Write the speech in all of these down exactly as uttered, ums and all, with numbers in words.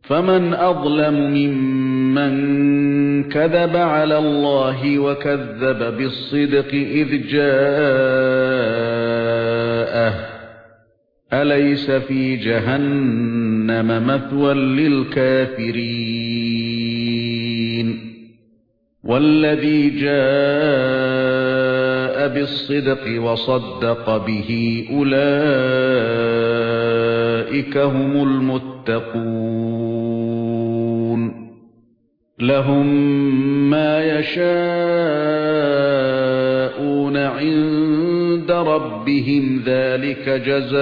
فمن أظلم ممن كذب على الله وكذب بالصدق إذ جاءه أليس في جهنم مثوى للكافرين والذي جاء بالصدق وصدق به أولئك هم المتقون لهم ما يشاءون عند ربهم ذلك جزاء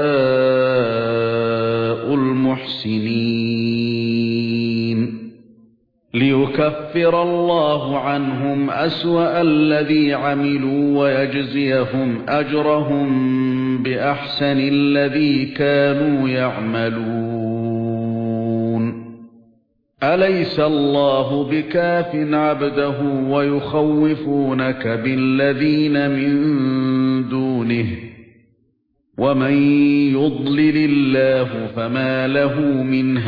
المحسنين ليكفر الله عنهم أسوأ الذي عملوا ويجزيهم أجرهم بأحسن الذي كانوا يعملون أليس الله بكاف عبده ويخوفونك بالذين من دونه ومن يضلل الله فما له من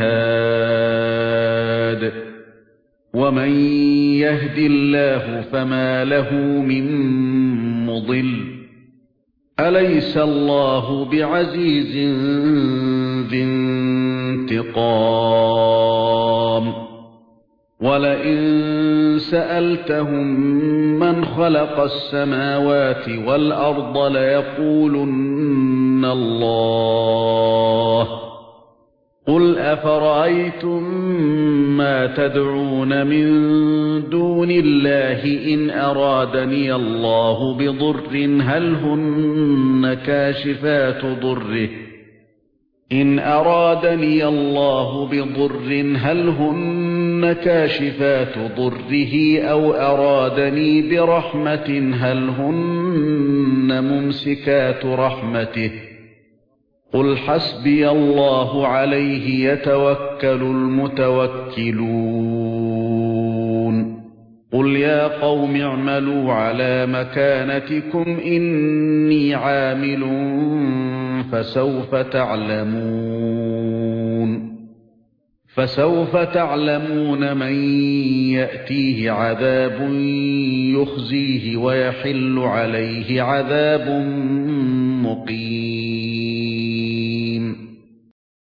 هاد ومن يهد الله فما له من مضل أليس الله بعزيز ذي انتقام ولئن سألتهم من خلق السماوات والأرض ليقولن الله قل أفرأيتم ما تدعون من دون الله إن أرادني الله بضر هل هن كاشفات ضره إن أرادني الله بضر هل هن كاشفات ضره أو أرادني برحمة هل هن ممسكات رحمته قل حسبي الله عليه يتوكل المتوكلون قل يا قوم اعملوا على مكانتكم إني عامل فسوف تعلمون فسوف تعلمون من يأتيه عذاب يخزيه ويحل عليه عذاب مقيم